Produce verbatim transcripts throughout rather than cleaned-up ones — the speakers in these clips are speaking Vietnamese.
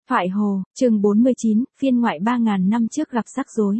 Thoại Hồ, chương bốn mươi chín, phiên ngoại ba ngàn năm trước gặp rắc rối.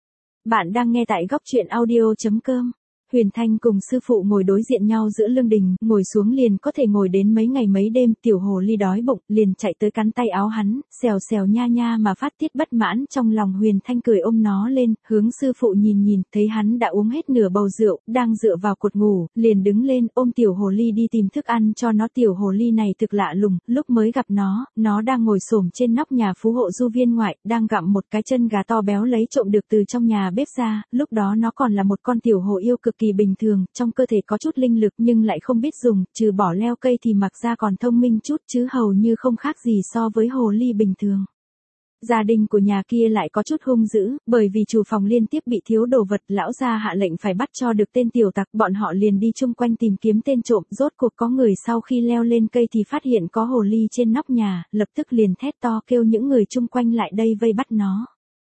Bạn đang nghe tại góc truyện audio chấm com. Huyền Thanh cùng sư phụ ngồi đối diện nhau giữa lương đình, ngồi xuống liền có thể ngồi đến mấy ngày mấy đêm. Tiểu hồ ly đói bụng, liền chạy tới cắn tay áo hắn, xèo xèo nha nha mà phát tiết bất mãn trong lòng. Huyền Thanh cười ôm nó lên, hướng sư phụ nhìn nhìn, thấy hắn đã uống hết nửa bầu rượu, đang dựa vào cột ngủ, liền đứng lên ôm tiểu hồ ly đi tìm thức ăn cho nó. Tiểu hồ ly này thực lạ lùng, lúc mới gặp nó, nó đang ngồi xổm trên nóc nhà phú hộ du viên ngoại, đang gặm một cái chân gà to béo lấy trộm được từ trong nhà bếp ra. Lúc đó nó còn là một con tiểu hồ yêu cực kỳ bình thường, trong cơ thể có chút linh lực nhưng lại không biết dùng, trừ bỏ leo cây thì mặc ra còn thông minh chút chứ hầu như không khác gì so với hồ ly bình thường. Gia đình của nhà kia lại có chút hung dữ, bởi vì chủ phòng liên tiếp bị thiếu đồ vật, lão gia hạ lệnh phải bắt cho được tên tiểu tặc, bọn họ liền đi chung quanh tìm kiếm tên trộm, rốt cuộc có người sau khi leo lên cây thì phát hiện có hồ ly trên nóc nhà, lập tức liền thét to kêu những người chung quanh lại đây vây bắt nó.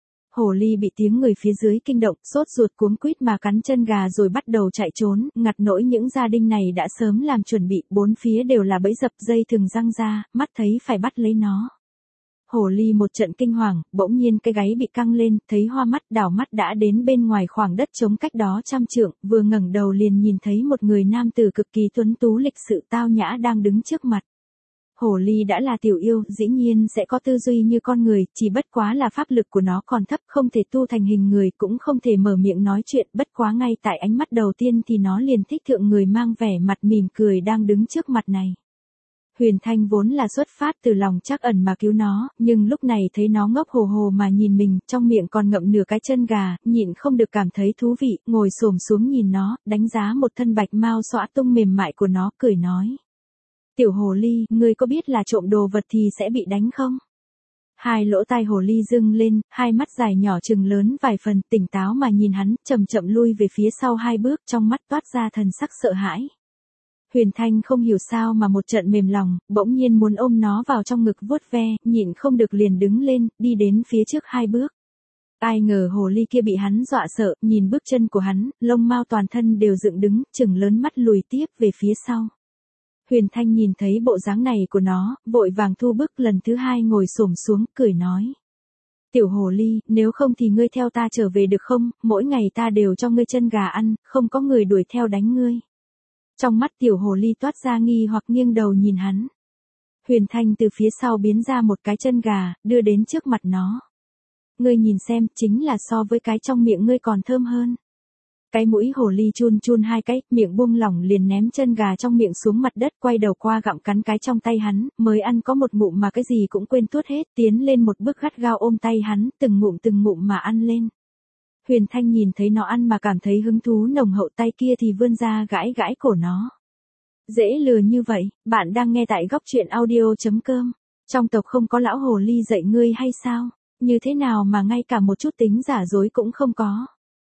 Hồ ly bị tiếng người phía dưới kinh động, sốt ruột cuống quýt mà cắn chân gà rồi bắt đầu chạy trốn, ngặt nỗi những gia đình này đã sớm làm chuẩn bị, bốn phía đều là bẫy dập dây thừng răng ra, mắt thấy phải bắt lấy nó. Hồ ly một trận kinh hoàng, bỗng nhiên cái gáy bị căng lên, thấy hoa mắt, đảo mắt đã đến bên ngoài khoảng đất trống cách đó trăm trượng, vừa ngẩng đầu liền nhìn thấy một người nam tử cực kỳ tuấn tú lịch sự tao nhã đang đứng trước mặt. Hồ ly đã là tiểu yêu, dĩ nhiên sẽ có tư duy như con người, chỉ bất quá là pháp lực của nó còn thấp, không thể tu thành hình người, cũng không thể mở miệng nói chuyện, bất quá ngay tại ánh mắt đầu tiên thì nó liền thích thượng người mang vẻ mặt mỉm cười đang đứng trước mặt này. Huyền Thanh vốn là xuất phát từ lòng trắc ẩn mà cứu nó, nhưng lúc này thấy nó ngốc hồ hồ mà nhìn mình, trong miệng còn ngậm nửa cái chân gà, nhịn không được cảm thấy thú vị, ngồi xổm xuống nhìn nó, đánh giá một thân bạch mao xõa tung mềm mại của nó, cười nói. Tiểu hồ ly, ngươi có biết là trộm đồ vật thì sẽ bị đánh không? Hai lỗ tai hồ ly dưng lên, hai mắt dài nhỏ trừng lớn vài phần, tỉnh táo mà nhìn hắn, chậm chậm lui về phía sau hai bước, trong mắt toát ra thần sắc sợ hãi. Huyền Thanh không hiểu sao mà một trận mềm lòng, bỗng nhiên muốn ôm nó vào trong ngực vuốt ve, nhịn không được liền đứng lên, đi đến phía trước hai bước. Ai ngờ hồ ly kia bị hắn dọa sợ, nhìn bước chân của hắn, lông mao toàn thân đều dựng đứng, trừng lớn mắt lùi tiếp về phía sau. Huyền Thanh nhìn thấy bộ dáng này của nó, vội vàng thu bước lần thứ hai ngồi xổm xuống, cười nói. Tiểu hồ ly, nếu không thì ngươi theo ta trở về được không, mỗi ngày ta đều cho ngươi chân gà ăn, không có người đuổi theo đánh ngươi. Trong mắt tiểu hồ ly toát ra nghi hoặc nghiêng đầu nhìn hắn. Huyền Thanh từ phía sau biến ra một cái chân gà, đưa đến trước mặt nó. Ngươi nhìn xem, chính là so với cái trong miệng ngươi còn thơm hơn. Cái mũi hồ ly chun chun hai cái, miệng buông lỏng liền ném chân gà trong miệng xuống mặt đất, quay đầu qua gặm cắn cái trong tay hắn, mới ăn có một ngụm mà cái gì cũng quên tuốt hết, tiến lên một bước gắt gao ôm tay hắn, từng ngụm từng ngụm mà ăn lên. Huyền Thanh nhìn thấy nó ăn mà cảm thấy hứng thú nồng hậu, tay kia thì vươn ra gãi gãi cổ nó. Dễ lừa như vậy, bạn đang nghe tại góc truyện audio chấm com. Trong tộc không có lão hồ ly dạy ngươi hay sao? Như thế nào mà ngay cả một chút tính giả dối cũng không có?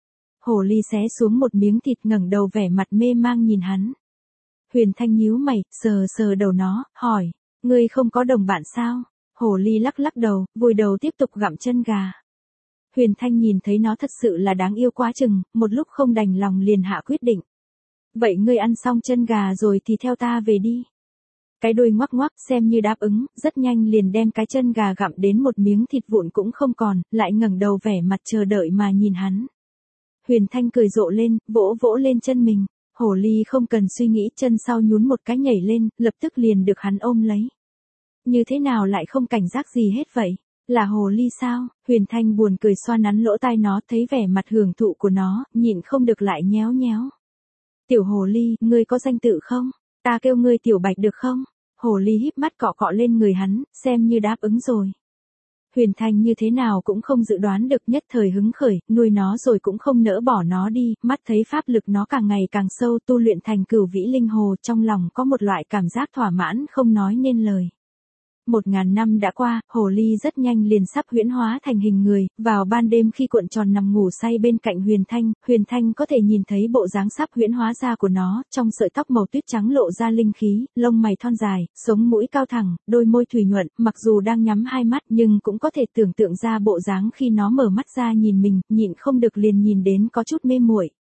Hồ ly xé xuống một miếng thịt, ngẩng đầu vẻ mặt mê mang nhìn hắn. Huyền Thanh nhíu mày, sờ sờ đầu nó, hỏi, ngươi không có đồng bạn sao? Hồ ly lắc lắc đầu, vùi đầu tiếp tục gặm chân gà. Huyền Thanh nhìn thấy nó thật sự là đáng yêu quá chừng, một lúc không đành lòng liền hạ quyết định. Vậy ngươi ăn xong chân gà rồi thì theo ta về đi. Cái đuôi ngoắc ngoắc xem như đáp ứng, rất nhanh liền đem cái chân gà gặm đến một miếng thịt vụn cũng không còn, lại ngẩng đầu vẻ mặt chờ đợi mà nhìn hắn. Huyền Thanh cười rộ lên, vỗ vỗ lên chân mình. Hồ ly không cần suy nghĩ, chân sau nhún một cái nhảy lên, lập tức liền được hắn ôm lấy. Như thế nào lại không cảnh giác gì hết vậy? Là hồ ly sao? Huyền Thanh buồn cười xoa nắn lỗ tai nó, thấy vẻ mặt hưởng thụ của nó, nhịn không được lại nhéo nhéo. Tiểu hồ ly, ngươi có danh tự không? Ta kêu ngươi tiểu bạch được không? Hồ ly híp mắt cọ cọ lên người hắn, xem như đáp ứng rồi. Huyền Thanh như thế nào cũng không dự đoán được, nhất thời hứng khởi, nuôi nó rồi cũng không nỡ bỏ nó đi, mắt thấy pháp lực nó càng ngày càng sâu, tu luyện thành cửu vĩ linh hồ, trong lòng có một loại cảm giác thỏa mãn không nói nên lời. Một ngàn năm đã qua, hồ ly rất nhanh liền sắp huyễn hóa thành hình người, vào ban đêm khi cuộn tròn nằm ngủ say bên cạnh Huyền Thanh, Huyền Thanh có thể nhìn thấy bộ dáng sắp huyễn hóa ra của nó, trong sợi tóc màu tuyết trắng lộ ra linh khí, lông mày thon dài, sống mũi cao thẳng, đôi môi thủy nhuận, mặc dù đang nhắm hai mắt nhưng cũng có thể tưởng tượng ra bộ dáng khi nó mở mắt ra nhìn mình, nhịn không được liền nhìn đến có chút mê muội.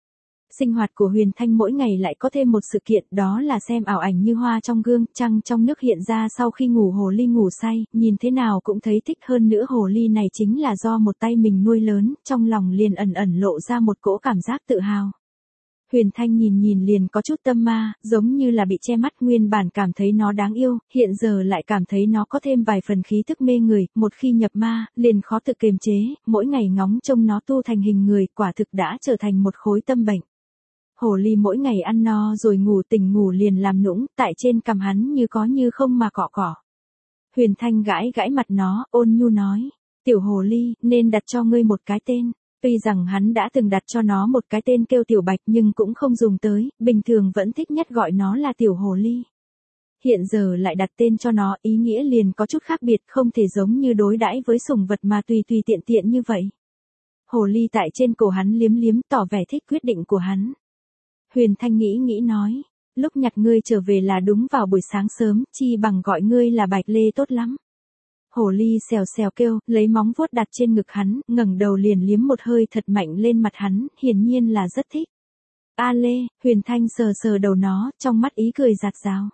Sinh hoạt của Huyền Thanh mỗi ngày lại có thêm một sự kiện, đó là xem ảo ảnh như hoa trong gương, trăng trong nước hiện ra sau khi ngủ hồ ly ngủ say, nhìn thế nào cũng thấy thích, hơn nữa hồ ly này chính là do một tay mình nuôi lớn, trong lòng liền ẩn ẩn lộ ra một cỗ cảm giác tự hào. Huyền Thanh nhìn nhìn liền có chút tâm ma, giống như là bị che mắt, nguyên bản cảm thấy nó đáng yêu, hiện giờ lại cảm thấy nó có thêm vài phần khí thức mê người, một khi nhập ma, liền khó tự kiềm chế, mỗi ngày ngóng trông nó tu thành hình người, quả thực đã trở thành một khối tâm bệnh. Hồ ly mỗi ngày ăn no rồi ngủ, tỉnh ngủ liền làm nũng, tại trên cằm hắn như có như không mà cọ cọ. Huyền Thanh gãi gãi mặt nó, ôn nhu nói, tiểu hồ ly, nên đặt cho ngươi một cái tên. Tuy rằng hắn đã từng đặt cho nó một cái tên kêu Tiểu Bạch nhưng cũng không dùng tới, bình thường vẫn thích nhất gọi nó là tiểu hồ ly. Hiện giờ lại đặt tên cho nó, ý nghĩa liền có chút khác biệt, không thể giống như đối đãi với sủng vật mà tùy tùy tiện tiện như vậy. Hồ ly tại trên cổ hắn liếm liếm, tỏ vẻ thích quyết định của hắn. Huyền Thanh nghĩ nghĩ nói, lúc nhặt ngươi trở về là đúng vào buổi sáng sớm, chi bằng gọi ngươi là Bạch Lê tốt lắm. Hồ ly xèo xèo kêu, lấy móng vuốt đặt trên ngực hắn, ngẩng đầu liền liếm một hơi thật mạnh lên mặt hắn, hiển nhiên là rất thích. A Lê, Huyền Thanh sờ sờ đầu nó, trong mắt ý cười rạt rào.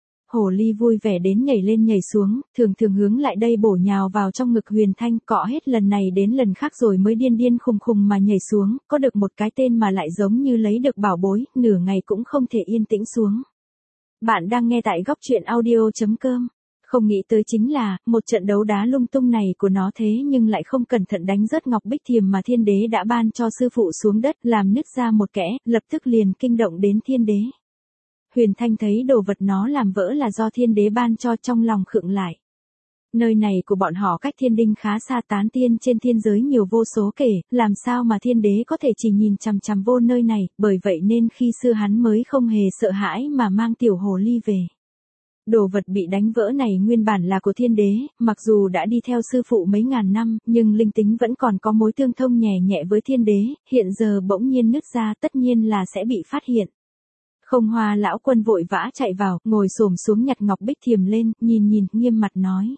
Hồ ly vui vẻ đến nhảy lên nhảy xuống, thường thường hướng lại đây bổ nhào vào trong ngực Huyền Thanh, cọ hết lần này đến lần khác rồi mới điên điên khùng khùng mà nhảy xuống, có được một cái tên mà lại giống như lấy được bảo bối, nửa ngày cũng không thể yên tĩnh xuống. Bạn đang nghe tại góc truyện audio chấm com. Không nghĩ tới chính là, một trận đấu đá lung tung này của nó thế nhưng lại không cẩn thận đánh rớt ngọc bích thiềm mà thiên đế đã ban cho sư phụ xuống đất, làm nứt ra một kẽ, lập tức liền kinh động đến thiên đế. Huyền Thanh thấy đồ vật nó làm vỡ là do thiên đế ban cho, trong lòng khựng lại. Nơi này của bọn họ cách thiên đinh khá xa, tán tiên trên thiên giới nhiều vô số kể, làm sao mà thiên đế có thể chỉ nhìn chằm chằm vô nơi này, bởi vậy nên khi xưa hắn mới không hề sợ hãi mà mang tiểu hồ ly về. Đồ vật bị đánh vỡ này nguyên bản là của thiên đế, mặc dù đã đi theo sư phụ mấy ngàn năm, nhưng linh tính vẫn còn có mối tương thông nhẹ nhẹ với thiên đế, hiện giờ bỗng nhiên nứt ra tất nhiên là sẽ bị phát hiện. Không Hoa lão quân vội vã chạy vào, ngồi xổm xuống nhặt ngọc bích thiềm lên, nhìn nhìn, nghiêm mặt nói.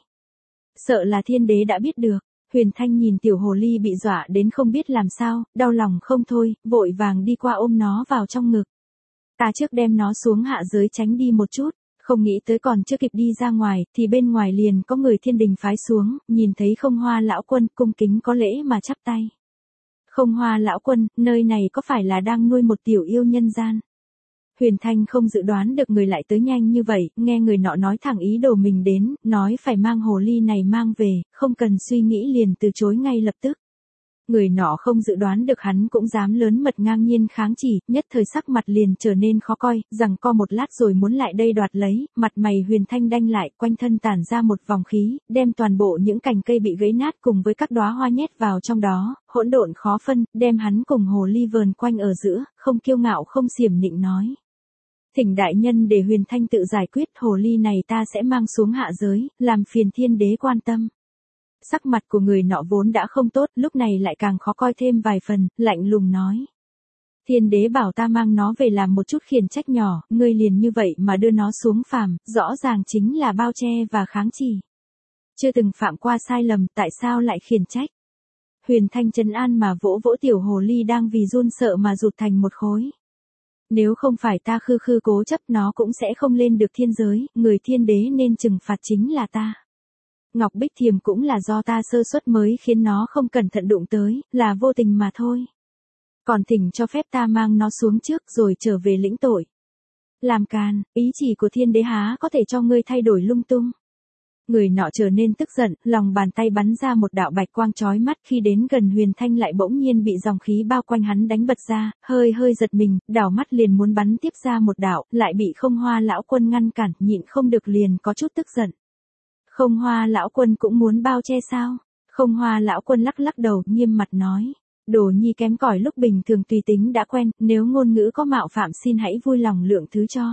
Sợ là thiên đế đã biết được. Huyền Thanh nhìn tiểu hồ ly bị dọa đến không biết làm sao, đau lòng không thôi, vội vàng đi qua ôm nó vào trong ngực. Ta trước đem nó xuống hạ giới tránh đi một chút. Không nghĩ tới còn chưa kịp đi ra ngoài, thì bên ngoài liền có người thiên đình phái xuống, nhìn thấy Không Hoa lão quân, cung kính có lễ mà chắp tay. Không Hoa lão quân, nơi này có phải là đang nuôi một tiểu yêu nhân gian? Huyền Thanh không dự đoán được người lại tới nhanh như vậy, nghe người nọ nói thẳng ý đồ mình đến, nói phải mang hồ ly này mang về, không cần suy nghĩ liền từ chối ngay lập tức. Người nọ không dự đoán được hắn cũng dám lớn mật ngang nhiên kháng chỉ, nhất thời sắc mặt liền trở nên khó coi, rằng co một lát rồi muốn lại đây đoạt lấy, mặt mày Huyền Thanh đanh lại, quanh thân tản ra một vòng khí, đem toàn bộ những cành cây bị gãy nát cùng với các đóa hoa nhét vào trong đó, hỗn độn khó phân, đem hắn cùng hồ ly vờn quanh ở giữa, không kiêu ngạo không xiểm nịnh nói. Thỉnh đại nhân để Huyền Thanh tự giải quyết, hồ ly này ta sẽ mang xuống hạ giới, làm phiền thiên đế quan tâm. Sắc mặt của người nọ vốn đã không tốt, lúc này lại càng khó coi thêm vài phần, lạnh lùng nói. Thiên đế bảo ta mang nó về làm một chút khiển trách nhỏ, ngươi liền như vậy mà đưa nó xuống phàm, rõ ràng chính là bao che và kháng chỉ. Chưa từng phạm qua sai lầm, tại sao lại khiển trách? Huyền Thanh trấn an mà vỗ vỗ tiểu hồ ly đang vì run sợ mà rụt thành một khối. Nếu không phải ta khư khư cố chấp nó cũng sẽ không lên được thiên giới, người thiên đế nên trừng phạt chính là ta. Ngọc bích thiềm cũng là do ta sơ suất mới khiến nó không cẩn thận đụng tới, là vô tình mà thôi. Còn thỉnh cho phép ta mang nó xuống trước rồi trở về lĩnh tội. Làm càn, ý chỉ của thiên đế há có thể cho ngươi thay đổi lung tung. Người nọ trở nên tức giận, lòng bàn tay bắn ra một đạo bạch quang chói mắt, khi đến gần Huyền Thanh lại bỗng nhiên bị dòng khí bao quanh hắn đánh bật ra, hơi hơi giật mình, đảo mắt liền muốn bắn tiếp ra một đạo, lại bị Không Hoa lão quân ngăn cản, nhịn không được liền có chút tức giận. Không Hoa lão quân cũng muốn bao che sao? Không Hoa lão quân lắc lắc đầu, nghiêm mặt nói. Đồ nhi kém cỏi lúc bình thường tùy tính đã quen, nếu ngôn ngữ có mạo phạm xin hãy vui lòng lượng thứ cho.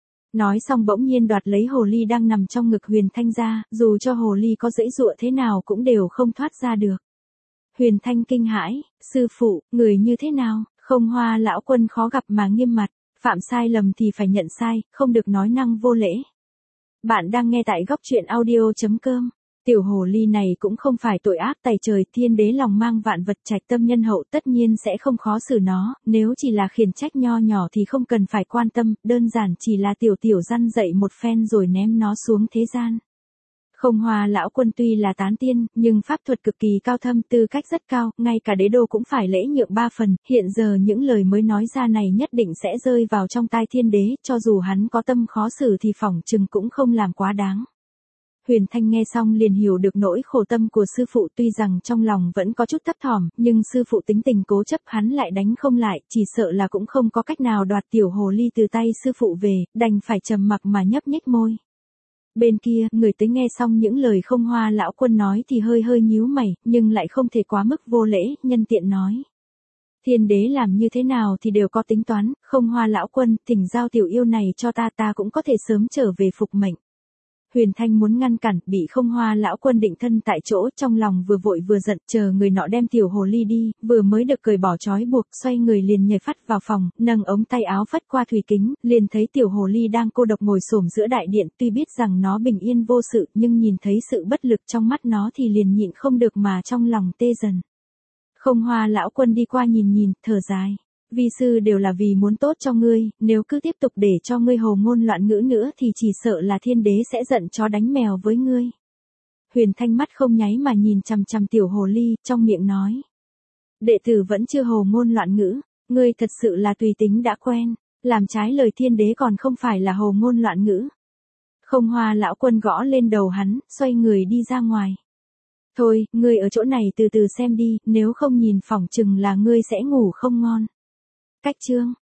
Nói xong bỗng nhiên đoạt lấy hồ ly đang nằm trong ngực Huyền Thanh ra, dù cho hồ ly có giãy giụa thế nào cũng đều không thoát ra được. Huyền Thanh kinh hãi, sư phụ, người như thế nào? Không Hoa lão quân khó gặp mà nghiêm mặt, phạm sai lầm thì phải nhận sai, không được nói năng vô lễ. Bạn đang nghe tại góc truyện audio chấm com. Tiểu hồ ly này cũng không phải tội ác tày trời, thiên đế lòng mang vạn vật trạch tâm nhân hậu tất nhiên sẽ không khó xử nó, nếu chỉ là khiển trách nho nhỏ thì không cần phải quan tâm, đơn giản chỉ là tiểu tiểu răn dậy một phen rồi ném nó xuống thế gian. Không Hoa lão quân tuy là tán tiên, nhưng pháp thuật cực kỳ cao thâm, tư cách rất cao, ngay cả đế đô cũng phải lễ nhượng ba phần, hiện giờ những lời mới nói ra này nhất định sẽ rơi vào trong tai thiên đế, cho dù hắn có tâm khó xử thì phỏng chừng cũng không làm quá đáng. Huyền Thanh nghe xong liền hiểu được nỗi khổ tâm của sư phụ, tuy rằng trong lòng vẫn có chút thấp thỏm, nhưng sư phụ tính tình cố chấp hắn lại đánh không lại, chỉ sợ là cũng không có cách nào đoạt tiểu hồ ly từ tay sư phụ về, đành phải trầm mặc mà nhấp nhích môi. Bên kia, người tới nghe xong những lời Không Hoa lão quân nói thì hơi hơi nhíu mày, nhưng lại không thể quá mức vô lễ, nhân tiện nói. Thiên đế làm như thế nào thì đều có tính toán, Không Hoa lão quân, thỉnh giao tiểu yêu này cho ta, ta cũng có thể sớm trở về phục mệnh. Huyền Thanh muốn ngăn cản, bị Không Hoa lão quân định thân tại chỗ, trong lòng vừa vội vừa giận, chờ người nọ đem tiểu hồ ly đi, vừa mới được cởi bỏ trói buộc, xoay người liền nhảy phắt vào phòng, nâng ống tay áo phất qua thủy kính, liền thấy tiểu hồ ly đang cô độc ngồi xổm giữa đại điện, tuy biết rằng nó bình yên vô sự, nhưng nhìn thấy sự bất lực trong mắt nó thì liền nhịn không được mà trong lòng tê dần. Không Hoa lão quân đi qua nhìn nhìn, thở dài. Vi sư đều là vì muốn tốt cho ngươi, nếu cứ tiếp tục để cho ngươi hồ ngôn loạn ngữ nữa thì chỉ sợ là thiên đế sẽ giận chó đánh mèo với ngươi. Huyền Thanh mắt không nháy mà nhìn chằm chằm tiểu hồ ly, trong miệng nói. Đệ tử vẫn chưa hồ ngôn loạn ngữ, ngươi thật sự là tùy tính đã quen, làm trái lời thiên đế còn không phải là hồ ngôn loạn ngữ. Không Hoa lão quân gõ lên đầu hắn, xoay người đi ra ngoài. Thôi, ngươi ở chỗ này từ từ xem đi, nếu không nhìn phỏng chừng là ngươi sẽ ngủ không ngon. Cách chương